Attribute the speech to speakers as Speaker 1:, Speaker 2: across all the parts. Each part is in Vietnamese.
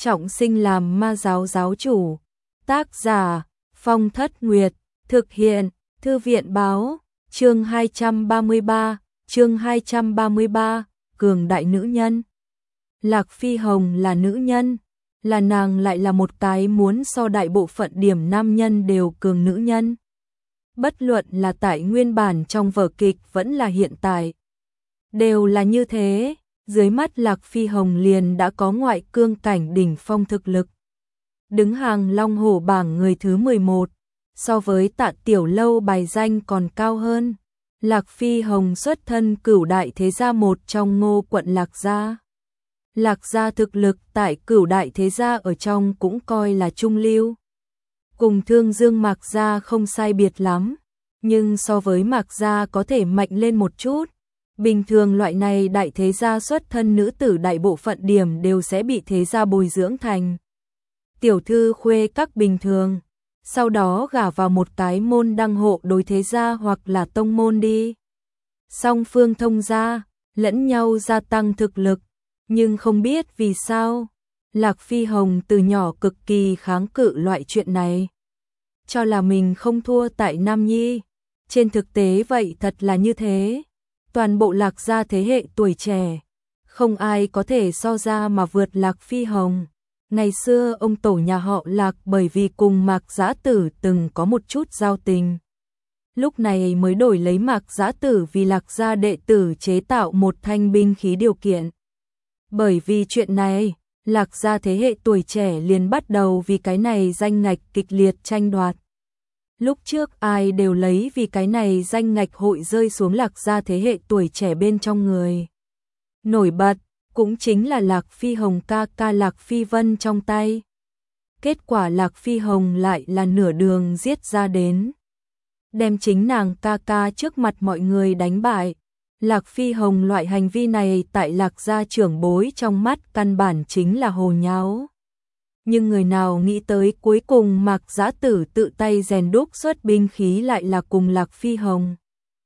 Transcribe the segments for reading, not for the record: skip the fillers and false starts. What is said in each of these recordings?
Speaker 1: trọng sinh làm ma giáo giáo chủ. Tác giả Phong Thất Nguyệt, thực hiện Thư viện báo, chương 233, cường đại nữ nhân. Lạc Phi Hồng là nữ nhân, là nàng lại là một cái muốn so đại bộ phận điểm nam nhân đều cường nữ nhân. Bất luận là tại nguyên bản trong vở kịch vẫn là hiện tại. Đều là như thế, dưới mắt Lạc Phi Hồng liền đã có ngoại cương cảnh đỉnh phong thực lực. Đứng hàng Long Hổ bảng người thứ 11, so với Tạ Tiểu Lâu bài danh còn cao hơn. Lạc Phi Hồng xuất thân Cửu đại thế gia một trong Ngô quận Lạc gia. Lạc gia thực lực tại Cửu đại thế gia ở trong cũng coi là trung lưu. Cùng Thương Dương Mạc gia không sai biệt lắm, nhưng so với Mạc gia có thể mạnh lên một chút. Bình thường loại này đại thế gia xuất thân nữ tử đại bộ phận điểm đều sẽ bị thế gia bồi dưỡng thành tiểu thư khuê các bình thường, sau đó gả vào một cái môn đăng hộ đối thế gia hoặc là tông môn đi. Song phương thông gia, lẫn nhau gia tăng thực lực, nhưng không biết vì sao, Lạc Phi Hồng từ nhỏ cực kỳ kháng cự loại chuyện này. Cho là mình không thua tại Nam Nhi, trên thực tế vậy thật là như thế. Toàn bộ Lạc gia thế hệ tuổi trẻ, không ai có thể so ra mà vượt Lạc Phi Hồng. Ngày xưa ông tổ nhà họ Lạc bởi vì cùng Mạc Giã Tử từng có một chút giao tình. Lúc này mới đổi lấy Mạc Giã Tử vì Lạc gia đệ tử chế tạo một thanh binh khí điều kiện. Bởi vì chuyện này, Lạc gia thế hệ tuổi trẻ liền bắt đầu vì cái này danh ngạch kịch liệt tranh đoạt. Lúc trước ai đều lấy vì cái này danh ngạch hội rơi xuống Lạc gia thế hệ tuổi trẻ bên trong người. Nổi bật, cũng chính là Lạc Phi Hồng ca ca Lạc Phi Vân trong tay. Kết quả Lạc Phi Hồng lại là nửa đường giết ra đến. Đem chính nàng ca ca trước mặt mọi người đánh bại. Lạc Phi Hồng loại hành vi này tại Lạc gia trưởng bối trong mắt căn bản chính là hồ nháo. Nhưng người nào nghĩ tới cuối cùng Mạc Giã Tử tự tay rèn đúc xuất binh khí lại là cùng Lạc Phi Hồng.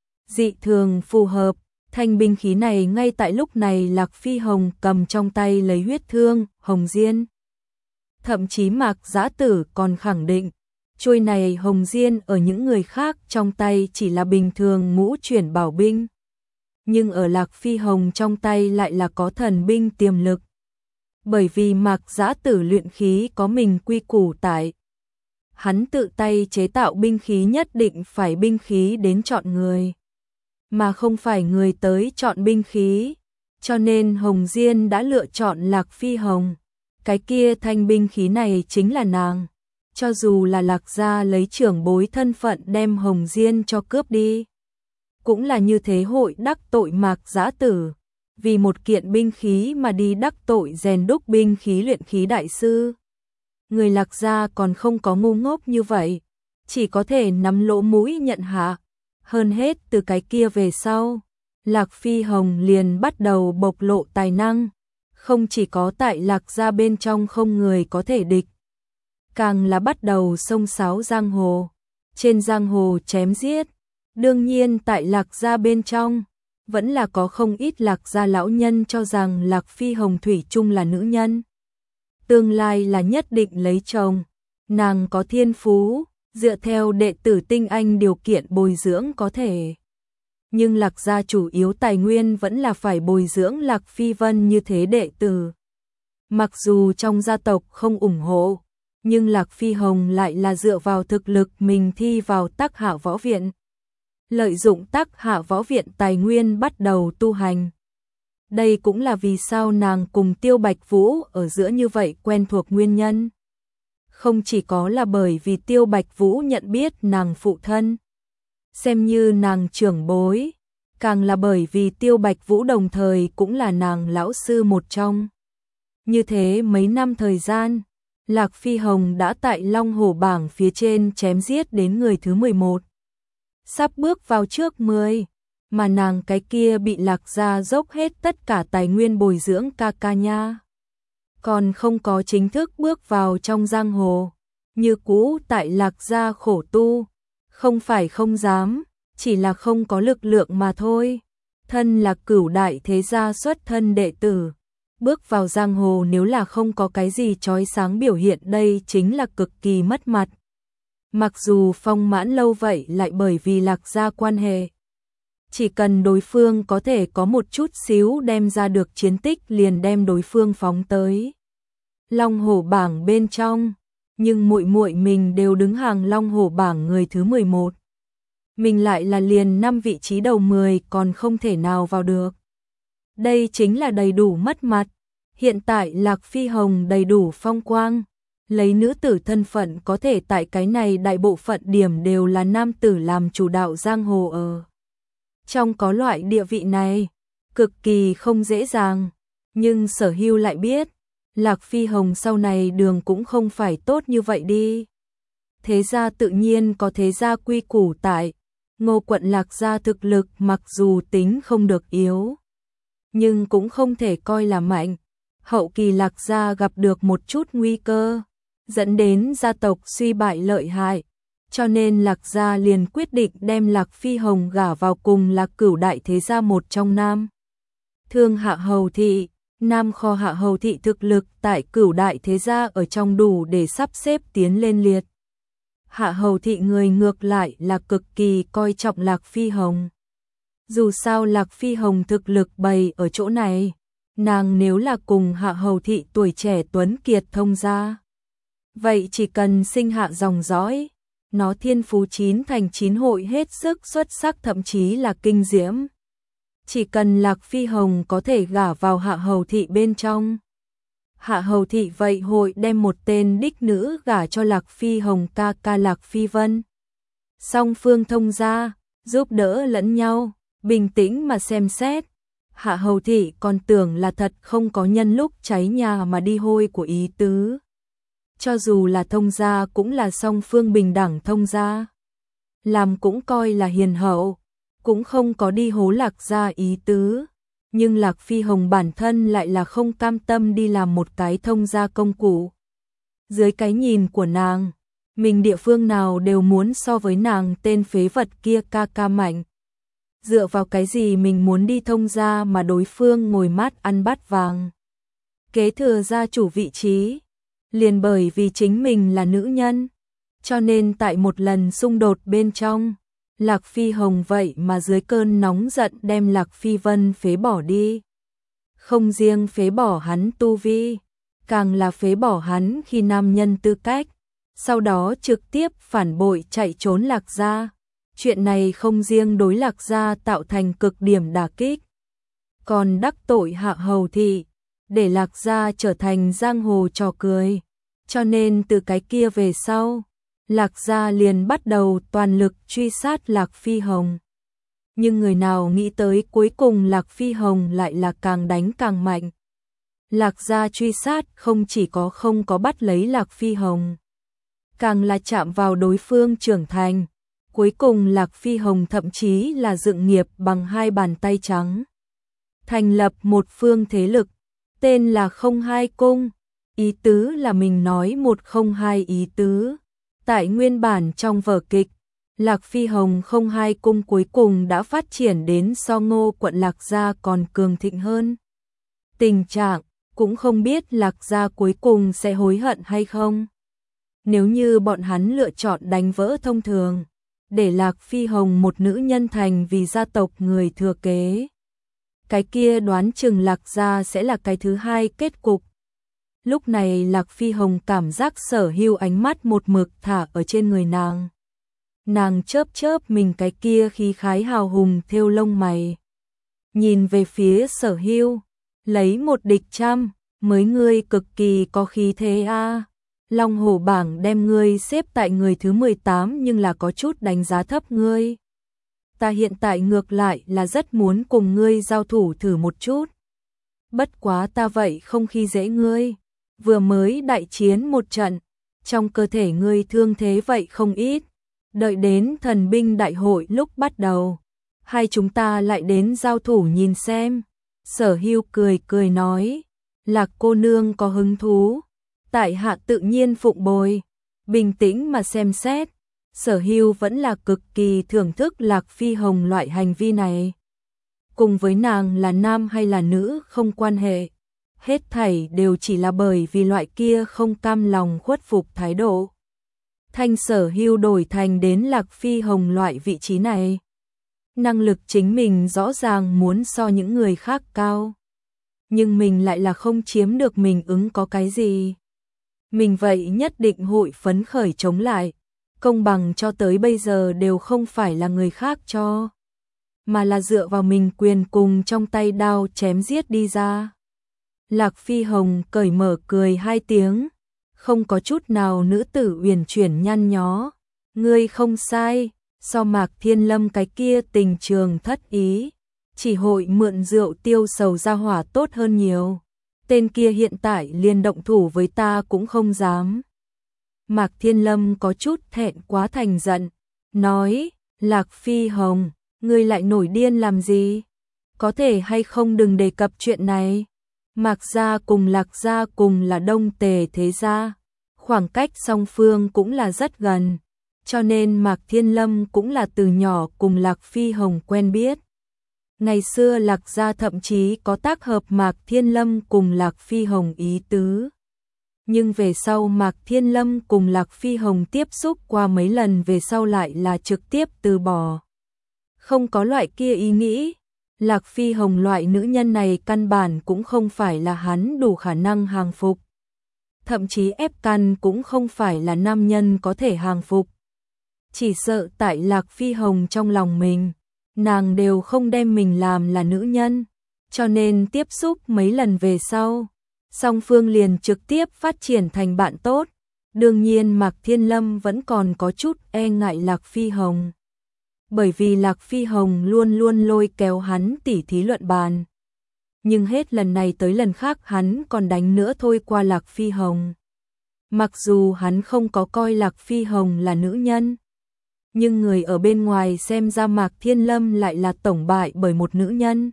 Speaker 1: Dị thường phù hợp, thanh binh khí này ngay tại lúc này Lạc Phi Hồng cầm trong tay lấy huyết thương, hồng diên. Thậm chí Mạc Giã Tử còn khẳng định, chuôi này hồng diên ở những người khác trong tay chỉ là bình thường ngũ chuyển bảo binh. Nhưng ở Lạc Phi Hồng trong tay lại là có thần binh tiềm lực. Bởi vì Mạc Giã Tử luyện khí có mình quy củ tại. Hắn tự tay chế tạo binh khí nhất định phải binh khí đến chọn người, mà không phải người tới chọn binh khí. Cho nên Hồng Diên đã lựa chọn Lạc Phi Hồng. Cái kia thanh binh khí này chính là nàng. Cho dù là Lạc gia lấy trưởng bối thân phận đem Hồng Diên cho cướp đi, cũng là như thế hội đắc tội Mạc Giã Tử. Vì một kiện binh khí mà đi đắc tội rèn đúc binh khí luyện khí đại sư. Người Lạc gia còn không có ngu ngốc như vậy, chỉ có thể nắm lỗ mũi nhận hạ. Hơn hết từ cái kia về sau, Lạc Phi Hồng liền bắt đầu bộc lộ tài năng, không chỉ có tại Lạc gia bên trong không người có thể địch, càng là bắt đầu xông xáo giang hồ, trên giang hồ chém giết. Đương nhiên tại Lạc gia bên trong, vẫn là có không ít Lạc gia lão nhân cho rằng Lạc Phi Hồng thủy chung là nữ nhân. Tương lai là nhất định lấy chồng, nàng có thiên phú, dựa theo đệ tử tinh anh điều kiện bồi dưỡng có thể. Nhưng Lạc gia chủ yếu tài nguyên vẫn là phải bồi dưỡng Lạc Phi Vân như thế đệ tử. Mặc dù trong gia tộc không ủng hộ, nhưng Lạc Phi Hồng lại là dựa vào thực lực mình thi vào Tắc Hạ Võ Viện. Lợi dụng Tắc Hạ Võ Viện tài nguyên bắt đầu tu hành. Đây cũng là vì sao nàng cùng Tiêu Bạch Vũ ở giữa như vậy quen thuộc nguyên nhân. Không chỉ có là bởi vì Tiêu Bạch Vũ nhận biết nàng phụ thân, xem như nàng trưởng bối, càng là bởi vì Tiêu Bạch Vũ đồng thời cũng là nàng lão sư một trong. Như thế mấy năm thời gian, Lạc Phi Hồng đã tại Long Hổ bảng phía trên chém giết đến người thứ 11. Sắp bước vào trước 10, mà nàng cái kia bị Lạc gia dốc hết tất cả tài nguyên bồi dưỡng ca ca nha. Còn không có chính thức bước vào trong giang hồ, như cũ tại Lạc gia khổ tu, không phải không dám, chỉ là không có lực lượng mà thôi. Thân là Cửu đại thế gia xuất thân đệ tử, Bước vào giang hồ nếu là không có cái gì chói sáng biểu hiện đây chính là cực kỳ mất mặt. Mặc dù phong mãn lâu vậy lại bởi vì Lạc Gia quan hệ. Chỉ cần đối phương có thể có một chút xíu đem ra được chiến tích liền đem đối phương phóng tới Long Hổ bảng bên trong, nhưng muội muội mình đều đứng hàng Long Hổ bảng người thứ 11. Mình lại là liền 5 vị trí đầu 10 còn không thể nào vào được. Đây chính là đầy đủ mất mặt. Hiện tại Lạc Phi Hồng đầy đủ phong quang, lấy nữ tử thân phận có thể tại cái này đại bộ phận điểm đều là nam tử làm chủ đạo giang hồ ở. Trong có loại địa vị này, cực kỳ không dễ dàng, nhưng Sở Hưu lại biết, Lạc Phi Hồng sau này đường cũng không phải tốt như vậy đi. Thế gia tự nhiên có thế gia quy củ tại, Ngô quận Lạc Gia thực lực mặc dù tính không được yếu, nhưng cũng không thể coi là mạnh. Hậu kỳ Lạc Gia gặp được một chút nguy cơ, dẫn đến gia tộc suy bại lợi hại, cho nên Lạc Gia liền quyết định đem Lạc Phi Hồng gả vào cùng là Cửu đại thế gia một trong Nam Thương Hạ Hầu thị. Nam Kho Hạ Hầu thị thực lực tại Cửu đại thế gia ở trong đủ để sắp xếp tiến lên liệt. Hạ Hầu thị người ngược lại là cực kỳ coi trọng Lạc Phi Hồng. Dù sao Lạc Phi Hồng thực lực bày ở chỗ này, nàng nếu là cùng Hạ Hầu thị tuổi trẻ tuấn kiệt thông gia, vậy chỉ cần sinh hạ dòng dõi, nó thiên phú 9 thành 9 hội hết sức xuất sắc thậm chí là kinh diễm. Chỉ cần Lạc Phi Hồng có thể gả vào Hạ Hầu thị bên trong, Hạ Hầu thị vậy hội đem một tên đích nữ gả cho Lạc Phi Hồng ca ca Lạc Phi Vân. Song phương thông gia, giúp đỡ lẫn nhau, bình tĩnh mà xem xét. Hạ Hầu thị còn tưởng là thật không có nhân lúc cháy nhà mà đi hôi của ý tứ. Cho dù là thông gia cũng là song phương bình đẳng thông gia. Làm cũng coi là hiền hậu, cũng không có đi hố Lạc Gia ý tứ. Nhưng Lạc Phi Hồng bản thân lại là không cam tâm đi làm một cái thông gia công cụ. Dưới cái nhìn của nàng, mình địa phương nào đều muốn so với nàng tên phế vật kia ca ca mạnh. Dựa vào cái gì mình muốn đi thông gia mà đối phương ngồi mát ăn bát vàng. Kế thừa gia chủ vị trí, liền bởi vì chính mình là nữ nhân. Cho nên tại một lần xung đột bên trong, Lạc Phi Hồng vậy mà dưới cơn nóng giận đem Lạc Phi Vân phế bỏ đi. Không riêng phế bỏ hắn tu vi, càng là phế bỏ hắn khi nam nhân tư cách, sau đó trực tiếp phản bội chạy trốn Lạc Gia. Chuyện này không riêng đối Lạc Gia tạo thành cực điểm đả kích, còn đắc tội Hạ Hầu thị, để Lạc Gia trở thành giang hồ trò cười. Cho nên từ cái kia về sau, Lạc Gia liền bắt đầu toàn lực truy sát Lạc Phi Hồng. Nhưng người nào nghĩ tới cuối cùng Lạc Phi Hồng lại là càng đánh càng mạnh. Lạc Gia truy sát không chỉ có không có bắt lấy Lạc Phi Hồng, càng là chạm vào đối phương trưởng thành. Cuối cùng Lạc Phi Hồng thậm chí là dựng nghiệp bằng 2 bàn tay trắng. Thành lập một phương thế lực, tên là Không Hai Cung, ý tứ là mình nói 102 ý tứ. Tại nguyên bản trong vở kịch, Lạc Phi Hồng Không Hai Cung cuối cùng đã phát triển đến so Ngô quận Lạc Gia còn cường thịnh hơn. Tình trạng, cũng không biết Lạc Gia cuối cùng sẽ hối hận hay không. Nếu như bọn hắn lựa chọn đánh vỡ thông thường, để Lạc Phi Hồng một nữ nhân thành vì gia tộc người thừa kế, cái kia đoán chừng Lạc Gia sẽ là cái thứ hai kết cục. Lúc này Lạc Phi Hồng cảm giác Sở Hưu ánh mắt một mực thả ở trên người nàng. Nàng chớp chớp mình cái kia khí khái hào hùng thêu lông mày. Nhìn về phía Sở Hưu, lấy một địch trăm, mới ngươi cực kỳ có khí thế a. Long Hổ bảng đem ngươi xếp tại người thứ 18 nhưng là có chút đánh giá thấp ngươi. Ta hiện tại ngược lại là rất muốn cùng ngươi giao thủ thử một chút. Bất quá ta vậy không khi dễ ngươi. Vừa mới đại chiến một trận, trong cơ thể ngươi thương thế vậy không ít. Đợi đến thần binh đại hội lúc bắt đầu, hai chúng ta lại đến giao thủ nhìn xem. Sở Hưu cười cười nói, Lạc cô nương có hứng thú, tại hạ tự nhiên phụng bồi. Bình tĩnh mà xem xét, Sở Hưu vẫn là cực kỳ thưởng thức Lạc Phi Hồng loại hành vi này. Cùng với nàng là nam hay là nữ không quan hệ, hết thảy đều chỉ là bởi vì loại kia không cam lòng khuất phục thái độ. Thanh Sở Hưu đổi thành đến Lạc Phi Hồng loại vị trí này. Năng lực chính mình rõ ràng muốn so những người khác cao. Nhưng mình lại là không chiếm được mình ứng có cái gì. Mình vậy nhất định hội phấn khởi chống lại. Công bằng cho tới bây giờ đều không phải là người khác cho, mà là dựa vào mình quyền cùng trong tay đao chém giết đi ra. Lạc Phi Hồng cởi mở cười hai tiếng, không có chút nào nữ tử uyển chuyển nhăn nhó. Ngươi không sai, so Mạc Thiên Lâm cái kia tình trường thất ý, chỉ hội mượn rượu tiêu sầu ra hỏa tốt hơn nhiều. Tên kia hiện tại liền động thủ với ta cũng không dám. Mạc Thiên Lâm có chút thẹn quá thành giận, nói, Lạc Phi Hồng, ngươi lại nổi điên làm gì? Có thể hay không đừng đề cập chuyện này. Mạc gia cùng Lạc gia cùng là đông tề thế gia, khoảng cách song phương cũng là rất gần, cho nên Mạc Thiên Lâm cũng là từ nhỏ cùng Lạc Phi Hồng quen biết. Ngày xưa Lạc gia thậm chí có tác hợp Mạc Thiên Lâm cùng Lạc Phi Hồng ý tứ. Nhưng về sau Mạc Thiên Lâm cùng Lạc Phi Hồng tiếp xúc qua mấy lần về sau lại là trực tiếp từ bỏ. Không có loại kia ý nghĩ, Lạc Phi Hồng loại nữ nhân này căn bản cũng không phải là hắn đủ khả năng hàng phục. Thậm chí ép căn cũng không phải là nam nhân có thể hàng phục. Chỉ sợ tại Lạc Phi Hồng trong lòng mình, nàng đều không đem mình làm là nữ nhân, cho nên tiếp xúc mấy lần về sau, song phương liền trực tiếp phát triển thành bạn tốt. Đương nhiên Mạc Thiên Lâm vẫn còn có chút e ngại Lạc Phi Hồng. Bởi vì Lạc Phi Hồng luôn luôn lôi kéo hắn tỉ thí luận bàn. Nhưng hết lần này tới lần khác hắn còn đánh nữa thôi qua Lạc Phi Hồng. Mặc dù hắn không có coi Lạc Phi Hồng là nữ nhân, nhưng người ở bên ngoài xem ra Mạc Thiên Lâm lại là tổng bại bởi một nữ nhân.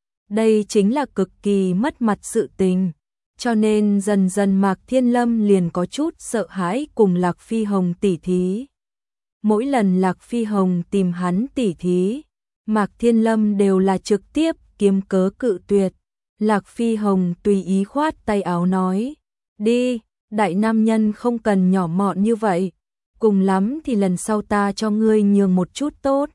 Speaker 1: Đây chính là cực kỳ mất mặt sự tình. Cho nên dần dần Mạc Thiên Lâm liền có chút sợ hãi cùng Lạc Phi Hồng tỉ thí. Mỗi lần Lạc Phi Hồng tìm hắn tỉ thí, Mạc Thiên Lâm đều là trực tiếp kiếm cớ cự tuyệt. Lạc Phi Hồng tùy ý khoát tay áo nói, đi, đại nam nhân không cần nhỏ mọn như vậy, cùng lắm thì lần sau ta cho ngươi nhường một chút tốt.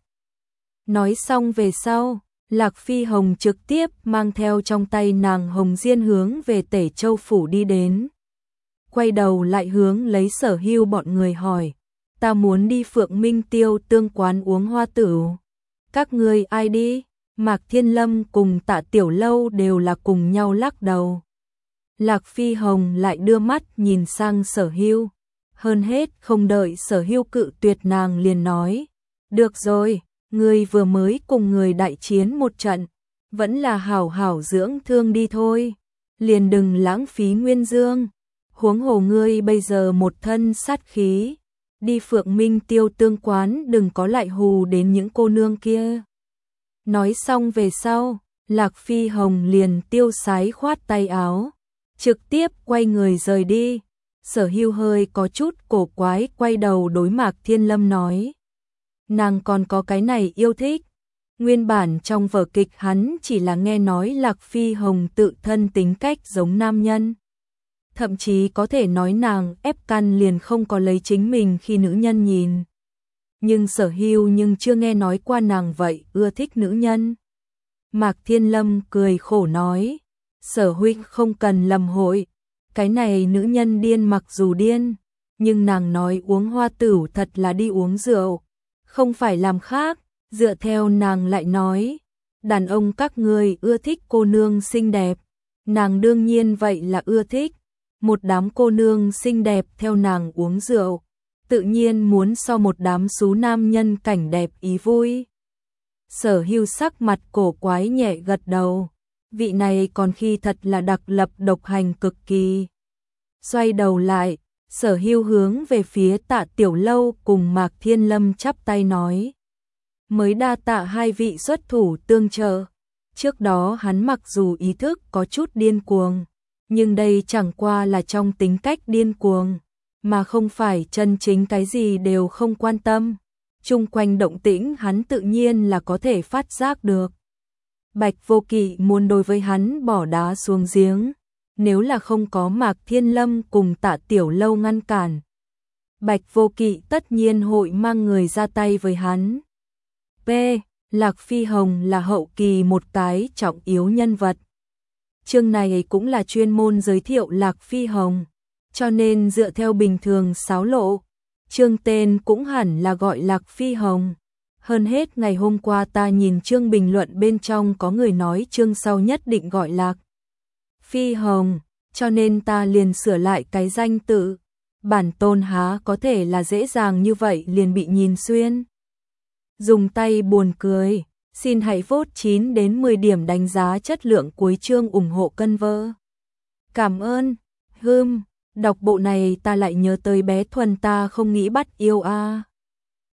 Speaker 1: Nói xong về sau, Lạc Phi Hồng trực tiếp mang theo trong tay nàng hồng diên hướng về Tể Châu Phủ đi đến. Quay đầu lại hướng lấy Sở Hưu bọn người hỏi, ta muốn đi Phượng Minh Tiêu Tương quán uống hoa tửu. Các ngươi ai đi? Mạc Thiên Lâm cùng Tạ Tiểu Lâu đều là cùng nhau lắc đầu. Lạc Phi Hồng lại đưa mắt nhìn sang Sở Hưu. Hơn hết không đợi Sở Hưu cự tuyệt nàng liền nói, được rồi, ngươi vừa mới cùng người đại chiến một trận, vẫn là hảo hảo dưỡng thương đi thôi, liền đừng lãng phí nguyên dương. Huống hồ ngươi bây giờ một thân sát khí, đi Phượng Minh Tiêu Tương quán đừng có lại hù đến những cô nương kia. Nói xong về sau, Lạc Phi Hồng liền tiêu sái khoát tay áo, trực tiếp quay người rời đi. Sở Hưu hơi có chút cổ quái quay đầu đối Mạc Thiên Lâm nói, nàng còn có cái này yêu thích. Nguyên bản trong vở kịch hắn chỉ là nghe nói Lạc Phi Hồng tự thân tính cách giống nam nhân. Thậm chí có thể nói nàng ép căn liền không có lấy chính mình khi nữ nhân nhìn. Nhưng Sở Hưu nhưng chưa nghe nói qua nàng vậy ưa thích nữ nhân. Mạc Thiên Lâm cười khổ nói, Sở huynh không cần lầm hội, cái này nữ nhân điên mặc dù điên, nhưng nàng nói uống hoa tửu thật là đi uống rượu, không phải làm khác. Dựa theo nàng lại nói, đàn ông các ngươi ưa thích cô nương xinh đẹp, nàng đương nhiên vậy là ưa thích. Một đám cô nương xinh đẹp theo nàng uống rượu, tự nhiên muốn so một đám xú nam nhân cảnh đẹp ý vui. Sở Hưu sắc mặt cổ quái nhẹ gật đầu, vị này còn khi thật là đặc lập độc hành cực kỳ. Xoay đầu lại, Sở Hưu hướng về phía Tạ Tiểu Lâu cùng Mạc Thiên Lâm chắp tay nói, mới đa tạ hai vị xuất thủ tương trợ. Trước đó hắn mặc dù ý thức có chút điên cuồng, nhưng đây chẳng qua là trong tính cách điên cuồng, mà không phải chân chính cái gì đều không quan tâm. Chung quanh động tĩnh hắn tự nhiên là có thể phát giác được. Bạch Vô Kỵ muốn đối với hắn bỏ đá xuống giếng, nếu là không có Mạc Thiên Lâm cùng Tạ Tiểu Lâu ngăn cản, Bạch Vô Kỵ tất nhiên hội mang người ra tay với hắn. P. Lạc Phi Hồng là hậu kỳ một cái trọng yếu nhân vật. Chương này cũng là chuyên môn giới thiệu Lạc Phi Hồng, cho nên dựa theo bình thường xáo lộ, chương tên cũng hẳn là gọi Lạc Phi Hồng. Hơn hết ngày hôm qua ta nhìn chương bình luận bên trong có người nói chương sau nhất định gọi Lạc Phi Hồng, cho nên ta liền sửa lại cái danh tự. Bản tôn há có thể là dễ dàng như vậy liền bị nhìn xuyên. Dùng tay buồn cười, xin hãy vote 9 đến 10 điểm đánh giá chất lượng cuối chương ủng hộ cân vơ. Cảm ơn. Đọc bộ này ta lại nhớ tới bé Thuần ta không nghĩ bắt yêu a.